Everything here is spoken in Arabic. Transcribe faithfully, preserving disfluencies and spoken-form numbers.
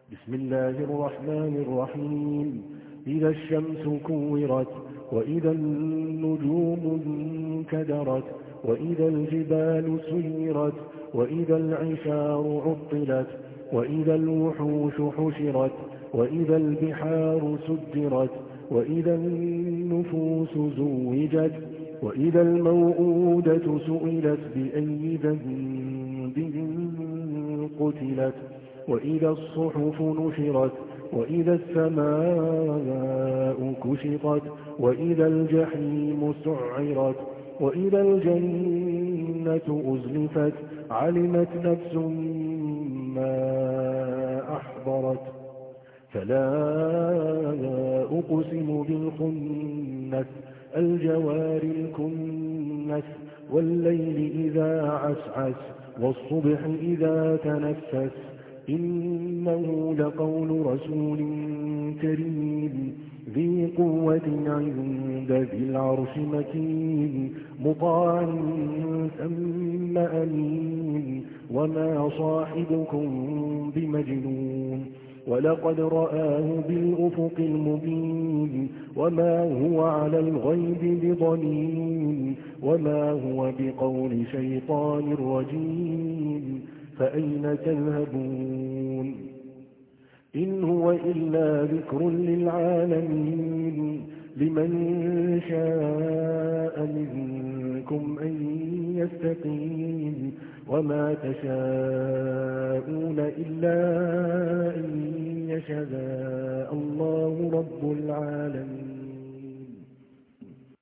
بسم الله الرحمن الرحيم إذا الشمس كورت وإذا النجوم انكدرت وإذا الجبال سيرت وإذا العشار عطلت وإذا الوحوش حشرت وإذا البحار سجرت وإذا النفوس زوجت وإذا الموءودة سئلت بأي ذنب قتلت وإذا الصحف نشرت وإذا السماء كشطت وإذا الجحيم سعرت وإذا الجنة أزلفت علمت نفس ما أحضرت فلا أقسم بالخنس الجوار الكنس والليل إذا عسعس والصبح إذا تنفس إنه لقول رسول كريم ذي قوة عند ذي العرش مكين مطاع ثم أمين وما صاحبكم بمجنون ولقد رآه بالأفق المبين وما هو على الغيب بضنين وما هو بقول شيطان رجيم فأين تذهبون إن هو إلا ذكر للعالمين لمن شاء منكم أن يستقيم وما تشاءون إلا أن يشاء الله رب العالمين.